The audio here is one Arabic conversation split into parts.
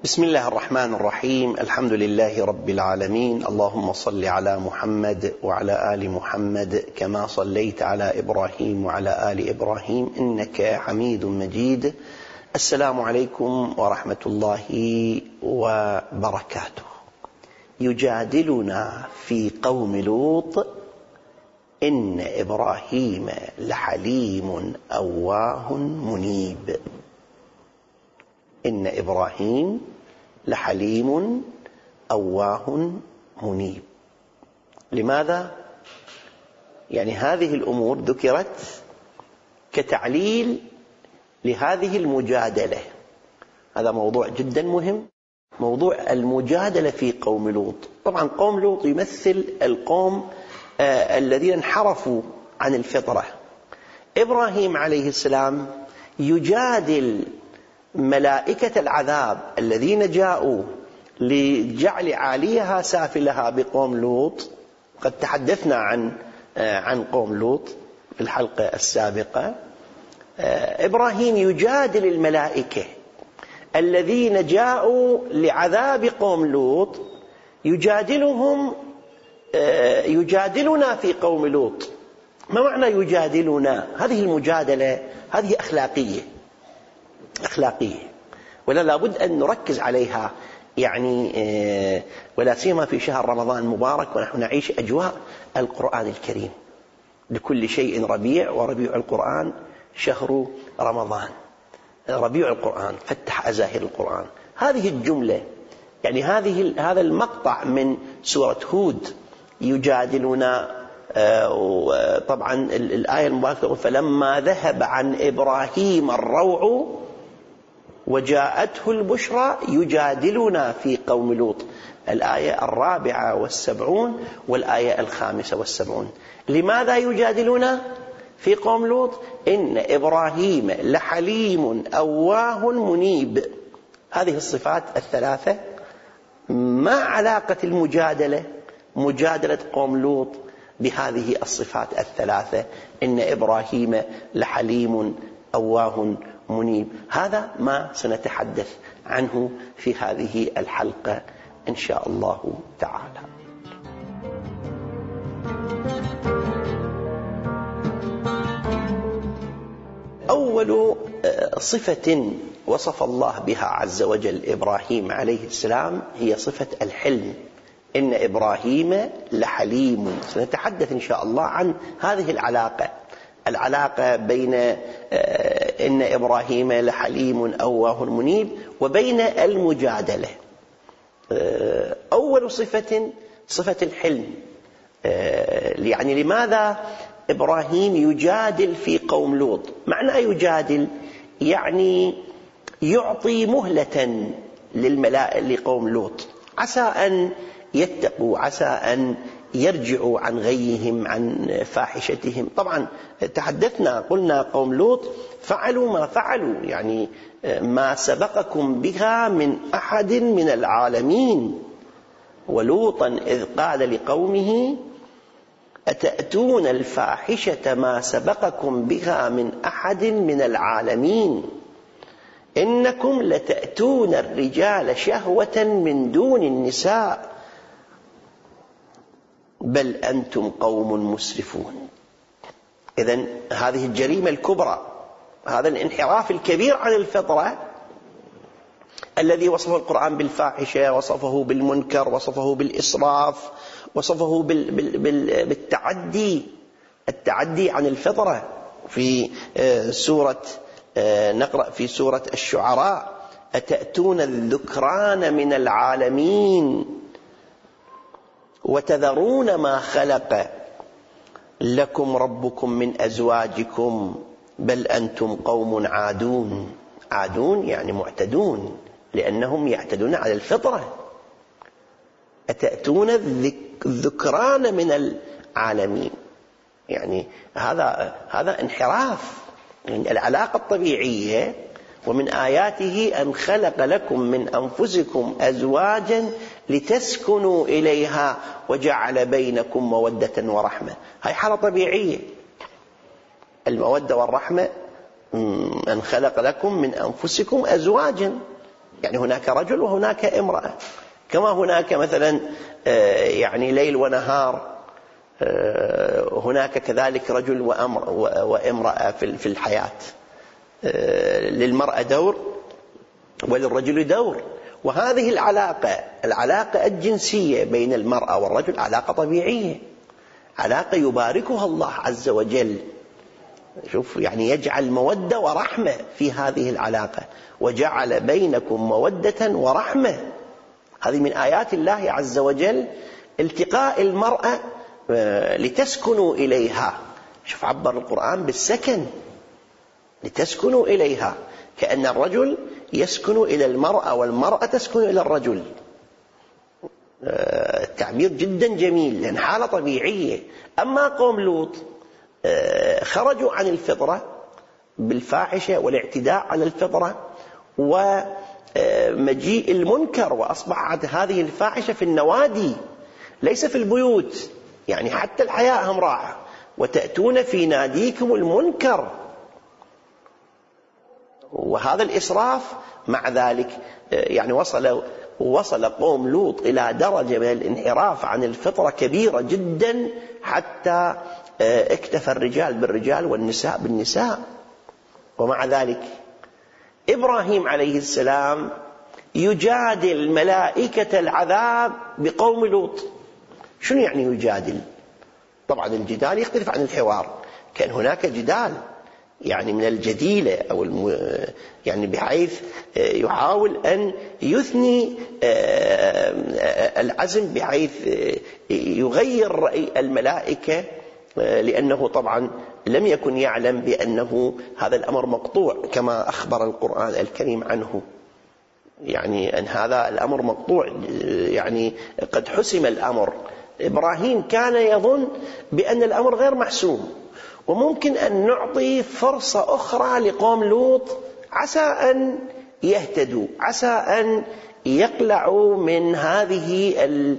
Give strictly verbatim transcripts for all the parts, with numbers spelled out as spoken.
بسم الله الرحمن الرحيم. الحمد لله رب العالمين. اللهم صل على محمد وعلى آل محمد كما صليت على إبراهيم وعلى آل إبراهيم إنك حميد مجيد. السلام عليكم ورحمة الله وبركاته. يجادلنا في قوم لوط إن إبراهيم لحليم أواه منيب. إن إبراهيم لحليم أواه منيب. لماذا؟ يعني هذه الأمور ذكرت كتعليل لهذه المجادلة. هذا موضوع جدا مهم، موضوع المجادلة في قوم لوط. طبعا قوم لوط يمثل القوم آه الذين انحرفوا عن الفطرة. إبراهيم عليه السلام يجادل ملائكة العذاب الذين جاءوا لجعل عاليها سافلها بقوم لوط. قد تحدثنا عن عن قوم لوط في الحلقة السابقة. إبراهيم يجادل الملائكة الذين جاءوا لعذاب قوم لوط، يجادلهم يجادلنا في قوم لوط. ما معنى يجادلنا؟ هذه المجادلة هذه أخلاقية أخلاقية ولا لابد أن نركز عليها، يعني ولا سيما في شهر رمضان المبارك ونحن نعيش أجواء القرآن الكريم. لكل شيء ربيع، وربيع القرآن شهر رمضان. ربيع القرآن فتح أزاهر القرآن. هذه الجملة، يعني هذه هذا المقطع من سورة هود يجادلنا. طبعا الآية المباركة فلما ذهب عن إبراهيم الروع وجاءته البشرى يجادلنا في قوم لوط. الآية الرابعة والسبعون والآية الخامسة والسبعون. لماذا يجادلنا في قوم لوط؟ إن إبراهيم لحليم أواه منيب. هذه الصفات الثلاثة. ما علاقة المجادلة مجادلة قوم لوط بهذه الصفات الثلاثة؟ إن إبراهيم لحليم أواه منيب. هذا ما سنتحدث عنه في هذه الحلقة إن شاء الله تعالى. أول صفة وصف الله بها عز وجل إبراهيم عليه السلام هي صفة الحلم. إن إبراهيم لحليم. سنتحدث إن شاء الله عن هذه العلاقة العلاقة بين إن إبراهيم لحليم أواه منيب وبين المجادلة. أول صفة صفة الحلم. يعني لماذا إبراهيم يجادل في قوم لوط؟ معنى يجادل يعني يعطي مهلة للملائكة لقوم لوط، عسى أن يتقوا، عسى أن يرجعوا عن غيهم، عن فاحشتهم. طبعا تحدثنا قلنا قوم لوط فعلوا ما فعلوا، يعني ما سبقكم بها من أحد من العالمين. ولوطا إذ قال لقومه أتأتون الفاحشة ما سبقكم بها من أحد من العالمين إنكم لتأتون الرجال شهوة من دون النساء بل أنتم قوم مسرفون. إذن هذه الجريمة الكبرى، هذا الانحراف الكبير عن الفطرة الذي وصفه القرآن بالفاحشة، وصفه بالمنكر، وصفه بالإسراف، وصفه بالتعدي التعدي عن الفطرة. في سورة نقرأ في سورة الشعراء أتأتون الذكران من العالمين وتذرون ما خلق لكم ربكم من أزواجكم بل أنتم قوم عادون. عادون يعني معتدون، لأنهم يعتدون على الفطرة. أتأتون الذكران من العالمين، يعني هذا هذا انحراف من العلاقة الطبيعية. ومن آياته أن خلق لكم من أنفسكم أزواجا لتسكنوا إليها وجعل بينكم مودة ورحمة. هاي حالة طبيعية، المودة والرحمة. أن خلق لكم من أنفسكم أزواجا يعني هناك رجل وهناك امرأة، كما هناك مثلا يعني ليل ونهار، هناك كذلك رجل وامرأة في الحياة. للمرأة دور وللرجل دور. وهذه العلاقة العلاقة الجنسية بين المرأة والرجل علاقة طبيعية، علاقة يباركها الله عز وجل. شوف يعني يجعل مودة ورحمة في هذه العلاقة، وجعل بينكم مودة ورحمة. هذه من آيات الله عز وجل، التقاء المرأة لتسكنوا إليها. شوف عبر القرآن بالسكن، لتسكنوا إليها، كأن الرجل يسكن إلى المرأة والمرأة تسكن إلى الرجل. التعبير جدا جميل، لأن حالة طبيعية. أما قوم لوط خرجوا عن الفطرة بالفاحشة والاعتداء على الفطرة ومجيء المنكر، وأصبحت هذه الفاحشة في النوادي ليس في البيوت، يعني حتى الحياء هم راح، وتأتون في ناديكم المنكر. وهذا الإسراف مع ذلك يعني وصل وصل قوم لوط إلى درجة من الانحراف عن الفطرة كبيرة جدا، حتى اكتفى الرجال بالرجال والنساء بالنساء. ومع ذلك إبراهيم عليه السلام يجادل ملائكة العذاب بقوم لوط. شنو يعني يجادل؟ طبعا الجدال يختلف عن الحوار. كان هناك جدال يعني من الجديلة أو الم... يعني بحيث يحاول أن يثني العزم، بحيث يغير رأي الملائكة، لأنه طبعا لم يكن يعلم بأنه هذا الأمر مقطوع كما أخبر القرآن الكريم عنه، يعني أن هذا الأمر مقطوع، يعني قد حسم الأمر. إبراهيم كان يظن بأن الأمر غير محسوم، وممكن أن نعطي فرصة أخرى لقوم لوط، عسى أن يهتدوا، عسى أن يقلعوا من هذه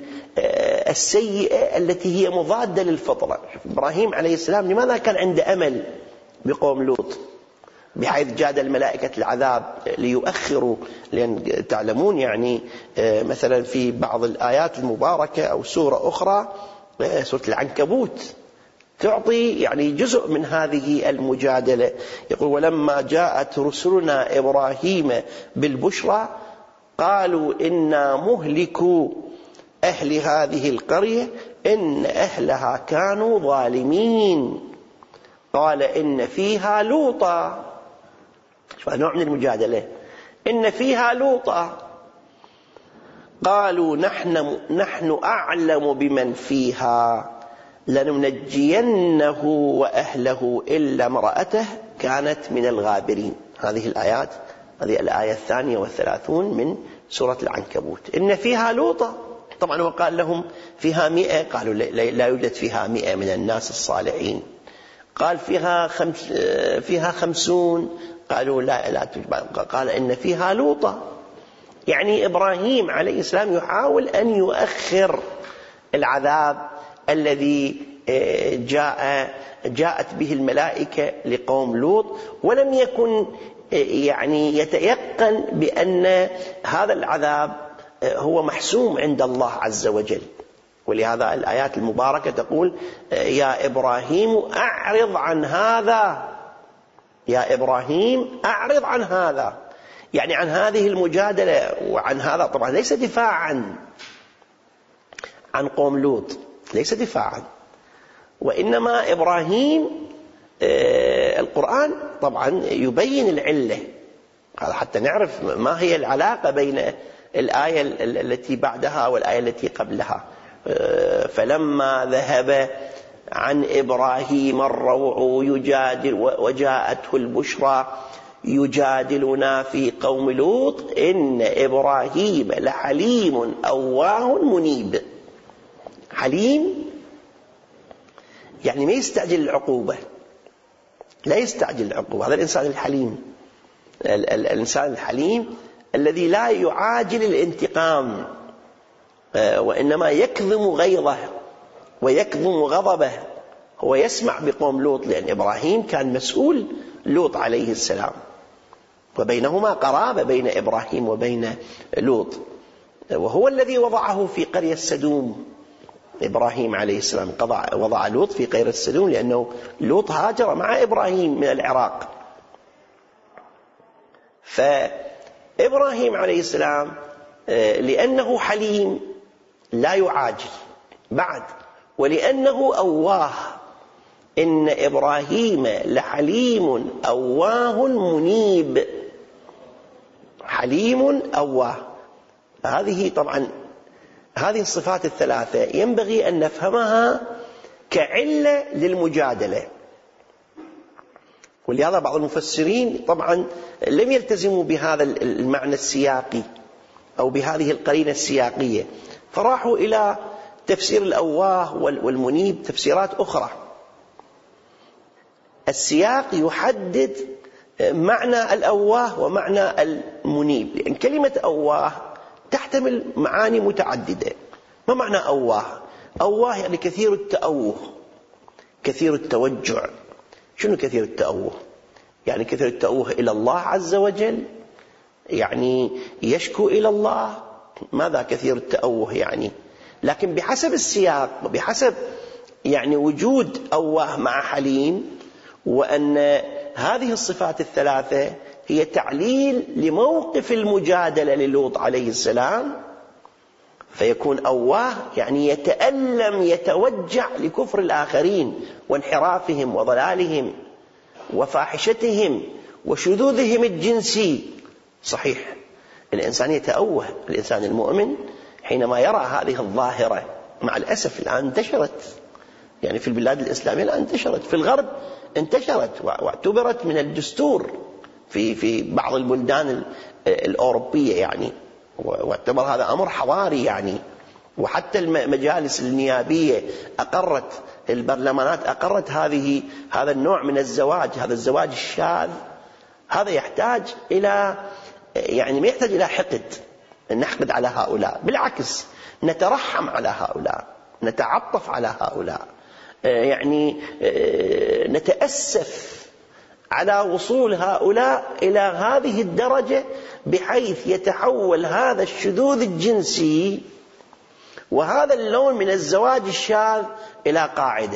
السيئة التي هي مضادة للفطرة. إبراهيم عليه السلام لماذا كان عنده أمل بقوم لوط بحيث جاد الملائكة العذاب ليؤخروا؟ لأن تعلمون يعني مثلا في بعض الآيات المباركة أو سورة أخرى، سورة العنكبوت، تعطي يعني جزء من هذه المجادلة. يقول: ولما جاءت رسلنا إبراهيم بالبشرى قالوا إنا مهلكوا أهل هذه القرية إن أهلها كانوا ظالمين قال إن فيها لوطا. نوع من المجادلة. إن فيها لوطا قالوا نحن, نحن أعلم بمن فيها لننجينه وأهله إلا امرأته كانت من الغابرين. هذه الآيات، هذه الآية الثانية والثلاثون من سورة العنكبوت. إن فيها لوطا. طبعا هو قال لهم فيها مئة، قالوا لا يوجد فيها مئة من الناس الصالحين. قال فيها خمس فيها خمسون، قالوا لا لا تجمع. قال إن فيها لوطا. يعني إبراهيم عليه السلام يحاول أن يؤخر العذاب الذي جاء جاءت به الملائكة لقوم لوط، ولم يكن يعني يتيقن بأن هذا العذاب هو محسوم عند الله عز وجل. ولهذا الآيات المباركة تقول: يا إبراهيم أعرض عن هذا، يا إبراهيم أعرض عن هذا، يعني عن هذه المجادلة وعن هذا. طبعا ليس دفاعا عن قوم لوط، ليس دفاعا، وإنما إبراهيم القرآن طبعا يبين العلة، حتى نعرف ما هي العلاقة بين الآية التي بعدها والآية التي قبلها. فلما ذهب عن إبراهيم الروع يجادل وجاءته البشرى يجادلنا في قوم لوط إن إبراهيم لحليم أواه منيب. حليم يعني ما يستعجل العقوبة، لا يستعجل العقوبة. هذا الإنسان الحليم، الإنسان الحليم الذي لا يعاجل الانتقام، وإنما يكظم غيظه ويكظم غضبه. هو يسمع بقوم لوط، لأن إبراهيم كان مسؤول لوط عليه السلام. وبينهما قرابة بين إبراهيم وبين لوط، وهو الذي وضعه في قرية سدوم. إبراهيم عليه السلام وضع لوط في قرية سدوم لأنه لوط هاجر مع إبراهيم من العراق. فإبراهيم عليه السلام لأنه حليم لا يعاجل بعد، ولأنه أواه، إن إبراهيم لحليم أواه منيب. حليم أواه، هذه طبعا هذه الصفات الثلاثة ينبغي أن نفهمها كعلة للمجادلة. ولهذا بعض المفسرين طبعا لم يلتزموا بهذا المعنى السياقي أو بهذه القرينة السياقية، فراحوا إلى تفسير الأواه والمنيب تفسيرات أخرى. السياق يحدد معنى الأواه ومعنى المنيب، لأن كلمة أواه تحتمل معاني متعددة. ما معنى أواه؟ أواه يعني كثير التأوه، كثير التوجع. شنو كثير التأوه؟ يعني كثير التأوه إلى الله عز وجل، يعني يشكو إلى الله. ماذا كثير التأوه يعني؟ لكن بحسب السياق وبحسب يعني وجود أواه مع حليم، وأن هذه الصفات الثلاثة هي تعليل لموقف المجادلة للوط عليه السلام، فيكون أواه يعني يتألم يتوجع لكفر الآخرين وانحرافهم وضلالهم وفاحشتهم وشذوذهم الجنسي. صحيح الإنسان يتأوه، الإنسان المؤمن حينما يرى هذه الظاهرة، مع الأسف الآن انتشرت، يعني في البلاد الإسلامية الآن انتشرت، في الغرب انتشرت واعتبرت من الدستور في في بعض البلدان الأوروبية يعني، واعتبر هذا أمر حضاري يعني. وحتى المجالس النيابية أقرت، البرلمانات أقرت هذه هذا النوع من الزواج، هذا الزواج الشاذ. هذا يحتاج إلى يعني ما يحتاج إلى حقد، نحقد على هؤلاء، بالعكس نترحم على هؤلاء، نتعطف على هؤلاء، يعني نتأسف على وصول هؤلاء إلى هذه الدرجة، بحيث يتحول هذا الشذوذ الجنسي وهذا اللون من الزواج الشاذ إلى قاعدة،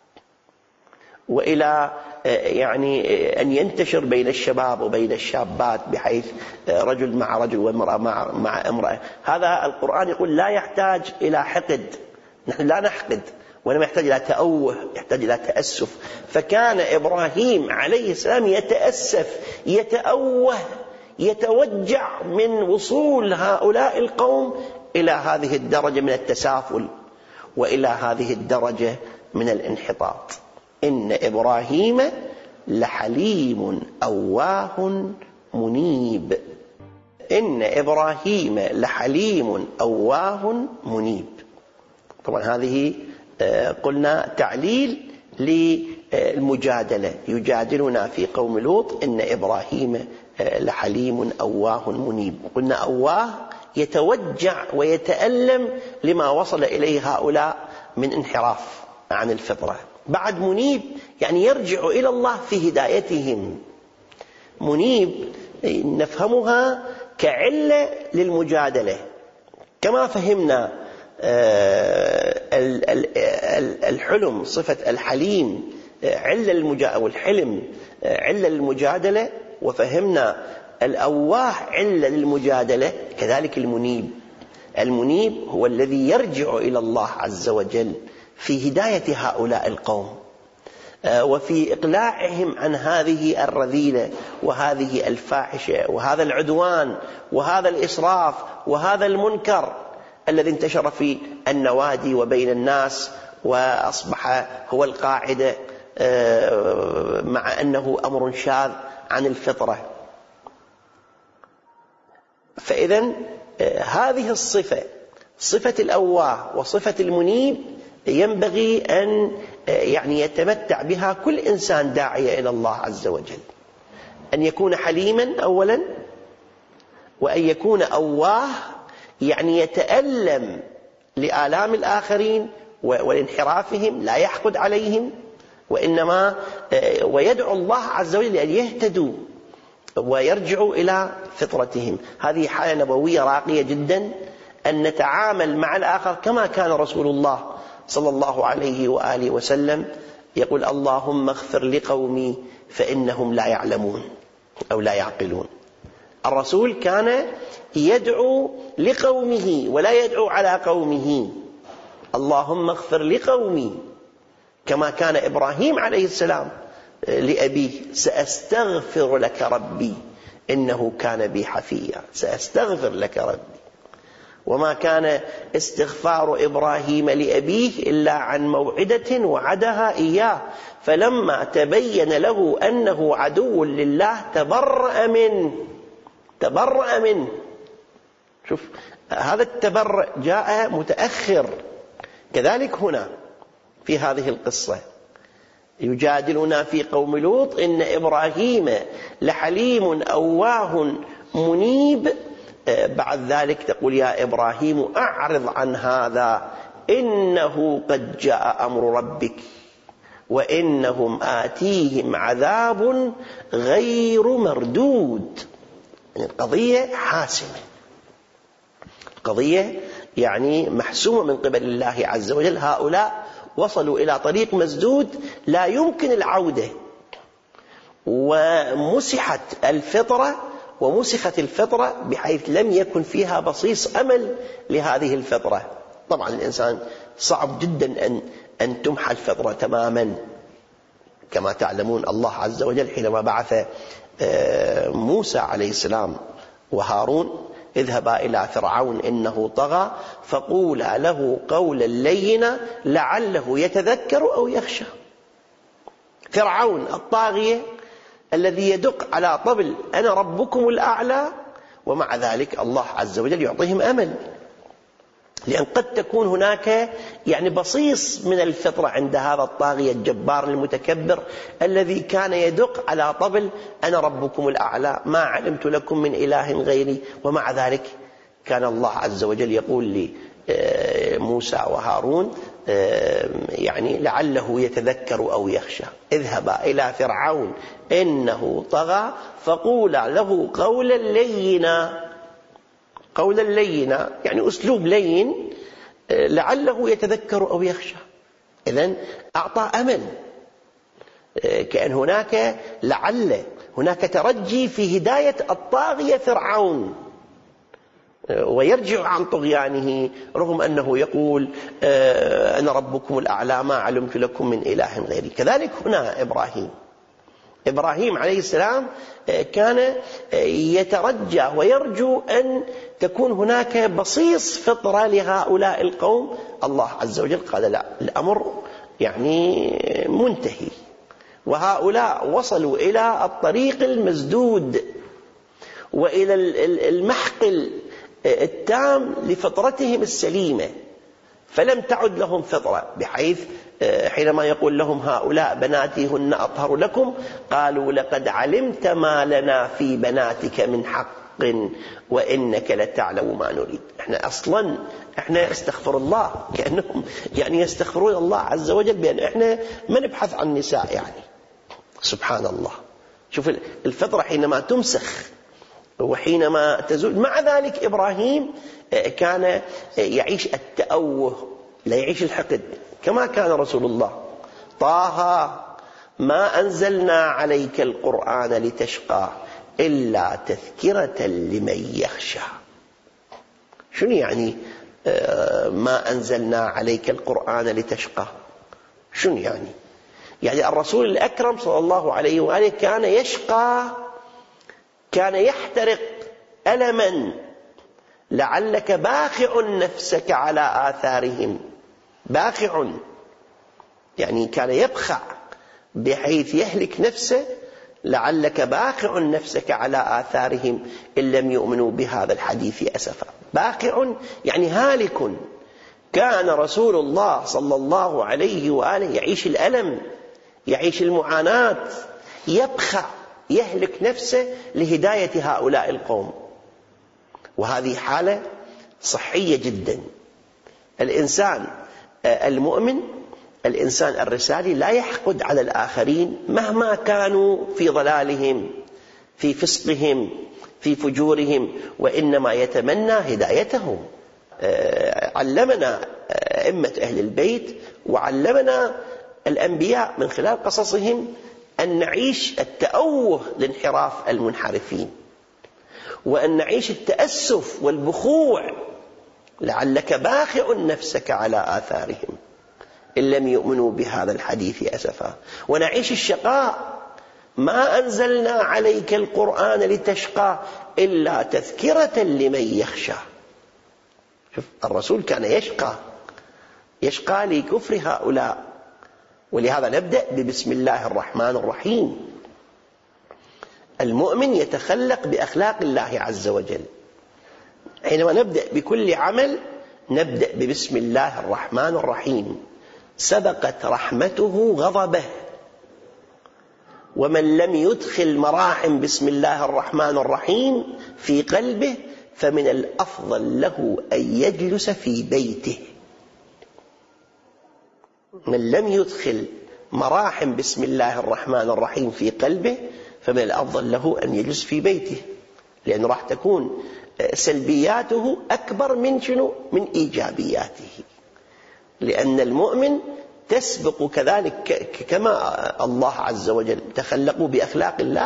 وإلى يعني أن ينتشر بين الشباب وبين الشابات، بحيث رجل مع رجل وامرأة مع, مع امرأة. هذا القرآن يقول لا يحتاج إلى حقد، نحن لا نحقد، وإنما يحتاج إلى تأوه، يحتاج إلى تأسف. فكان إبراهيم عليه السلام يتأسف يتأوه يتوجع من وصول هؤلاء القوم إلى هذه الدرجة من التسافل وإلى هذه الدرجة من الانحطاط. إن إبراهيم لحليم أواه منيب. إن إبراهيم لحليم أواه منيب. طبعا هذه قلنا تعليل للمجادلة، يجادلنا في قوم لوط إن إبراهيم لحليم أواه منيب. قلنا أواه يتوجع ويتألم لما وصل إليه هؤلاء من انحراف عن الفطرة. بعد منيب يعني يرجع إلى الله في هدايتهم. منيب نفهمها كعلة للمجادلة، كما فهمنا الحلم صفة الحليم علة المجادلة، والحلم علة للمجادلة، وفهمنا الأواه علة للمجادلة، كذلك المنيب. المنيب هو الذي يرجع إلى الله عز وجل في هداية هؤلاء القوم، وفي إقلاعهم عن هذه الرذيلة وهذه الفاحشة وهذا العدوان وهذا الإسراف وهذا المنكر الذي انتشر في النوادي وبين الناس، وأصبح هو القاعدة، مع أنه أمر شاذ عن الفطرة. فإذن هذه الصفة، صفة الأواه وصفة المنيب، ينبغي أن يعني يتمتع بها كل إنسان داعية إلى الله عز وجل، أن يكون حليما أولا، وأن يكون أواه يعني يتألم لآلام الآخرين والانحرافهم، لا يحقد عليهم، وإنما ويدعو الله عز وجل أن يهتدوا ويرجعوا إلى فطرتهم. هذه حالة نبوية راقية جدا، أن نتعامل مع الآخر كما كان رسول الله صلى الله عليه وآله وسلم يقول: اللهم اغفر لقومي فإنهم لا يعلمون أو لا يعقلون. الرسول كان يدعو لقومه ولا يدعو على قومه. اللهم اغفر لقومي، كما كان إبراهيم عليه السلام لأبيه: سأستغفر لك ربي إنه كان بي حفيا. سأستغفر لك ربي. وما كان استغفار إبراهيم لأبيه إلا عن موعدة وعدها إياه، فلما تبين له أنه عدو لله تبرأ منه. تبرأ منه. شوف، هذا التبرأ جاء متأخر. كذلك هنا في هذه القصة يجادلنا في قوم لوط: إن إبراهيم لحليم أواه منيب. بعد ذلك تقول: يا إبراهيم أعرض عن هذا إنه قد جاء أمر ربك وإنهم آتيهم عذاب غير مردود. القضية حاسمة، القضية يعني محسومة من قبل الله عز وجل. هؤلاء وصلوا إلى طريق مسدود لا يمكن العودة، ومسحت الفطرة ومسخت الفطرة بحيث لم يكن فيها بصيص أمل لهذه الفطرة. طبعا الإنسان صعب جدا أن أن تمحى الفطرة تماما. كما تعلمون الله عز وجل حينما بعث موسى عليه السلام وهارون: اذهبا إلى فرعون إنه طغى فقولا له قولا لينا لعله يتذكر أو يخشى. فرعون الطاغية الذي يدق على طبل أنا ربكم الأعلى، ومع ذلك الله عز وجل يعطيهم أمل، لأن قد تكون هناك يعني بصيص من الفطرة عند هذا الطاغية الجبار المتكبر الذي كان يدق على طبل أنا ربكم الأعلى ما علمت لكم من إله غيري. ومع ذلك كان الله عز وجل يقول لموسى وهارون يعني لعله يتذكر أو يخشى: اذهبا إلى فرعون إنه طغى فقولا له قولا لينا. قولا لينا يعني أسلوب لين لعله يتذكر أو يخشى. إذن أعطى أمل، كأن هناك لعل هناك ترجي في هداية الطاغية فرعون ويرجع عن طغيانه، رغم أنه يقول أنا ربكم الأعلى ما علمت لكم من إله غيري. كذلك هنا إبراهيم إبراهيم عليه السلام كان يترجى ويرجو أن تكون هناك بصيص فطرة لهؤلاء القوم. الله عز وجل قال: لا، الأمر يعني منتهي، وهؤلاء وصلوا إلى الطريق المسدود وإلى المحق التام لفطرتهم السليمة، فلم تعد لهم فطرة، بحيث حينما يقول لهم هؤلاء بناتي هن أطهر لكم قالوا لقد علمت ما لنا في بناتك من حق وإنك لتعلم ما نريد. احنا أصلا احنا استغفر الله، كأنهم يعني يستغفرون الله عز وجل بأن احنا ما نبحث عن نساء. يعني سبحان الله، شوف الفطرة حينما تمسخ وحينما تزول. مع ذلك إبراهيم كان يعيش التأوه، لا يعيش الحقد، كما كان رسول الله: طه ما أنزلنا عليك القرآن لتشقى إلا تذكرة لمن يخشى. شنو يعني ما أنزلنا عليك القرآن لتشقى؟ شنو يعني؟ يعني الرسول الأكرم صلى الله عليه وآله كان يشقى، كان يحترق ألما لعلك باخع نفسك على آثارهم. باخع يعني كان يبخع بحيث يهلك نفسه، لعلك باخع نفسك على آثارهم إن لم يؤمنوا بهذا الحديث أسفا. باخع يعني هالك. كان رسول الله صلى الله عليه وآله يعيش الألم، يعيش المعاناة، يبخع، يهلك نفسه لهداية هؤلاء القوم. وهذه حالة صحية جدا. الإنسان المؤمن، الإنسان الرسالي، لا يحقد على الآخرين مهما كانوا في ضلالهم، في فسقهم في فجورهم، وإنما يتمنى هدايتهم. علمنا أئمة أهل البيت وعلمنا الأنبياء من خلال قصصهم أن نعيش التأوه لانحراف المنحرفين، وأن نعيش التأسف والبخوع لعلك باخع نفسك على آثارهم إن لم يؤمنوا بهذا الحديث أسفا، ونعيش الشقاء ما أنزلنا عليك القرآن لتشقى إلا تذكرة لمن يخشى. شوف الرسول كان يشقى يشقى لكفر هؤلاء، ولهذا نبدأ ببسم الله الرحمن الرحيم. المؤمن يتخلق بأخلاق الله عز وجل. حينما نبدأ بكل عمل نبدأ ببسم الله الرحمن الرحيم. سبقت رحمته غضبه، ومن لم يدخل مراحم بسم الله الرحمن الرحيم في قلبه فمن الأفضل له أن يجلس في بيته. من لم يدخل مراحم بسم الله الرحمن الرحيم في قلبه فمن الأفضل له أن يجلس في بيته، لأنه راح تكون سلبياته أكبر من شنو؟ من إيجابياته، لأن المؤمن تسبق كذلك كما الله عز وجل تخلقوا بأخلاق الله.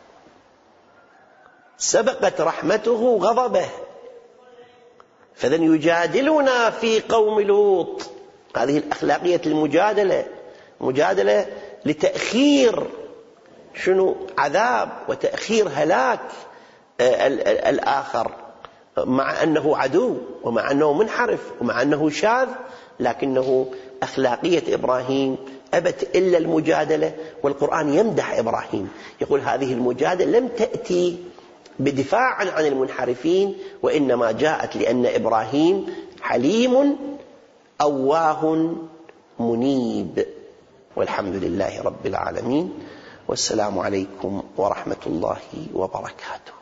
سبقت رحمته غضبه، فذن يجادلنا في قوم لوط. هذه الأخلاقية المجادلة، مجادلة لتأخير شنو؟ عذاب وتأخير هلاك الآخر، مع أنه عدو ومع أنه منحرف ومع أنه شاذ، لكنه أخلاقية إبراهيم أبت إلا المجادلة. والقرآن يمدح إبراهيم، يقول هذه المجادلة لم تأتي بدفاع عن المنحرفين، وإنما جاءت لأن إبراهيم حليم أواه منيب. والحمد لله رب العالمين، والسلام عليكم ورحمة الله وبركاته.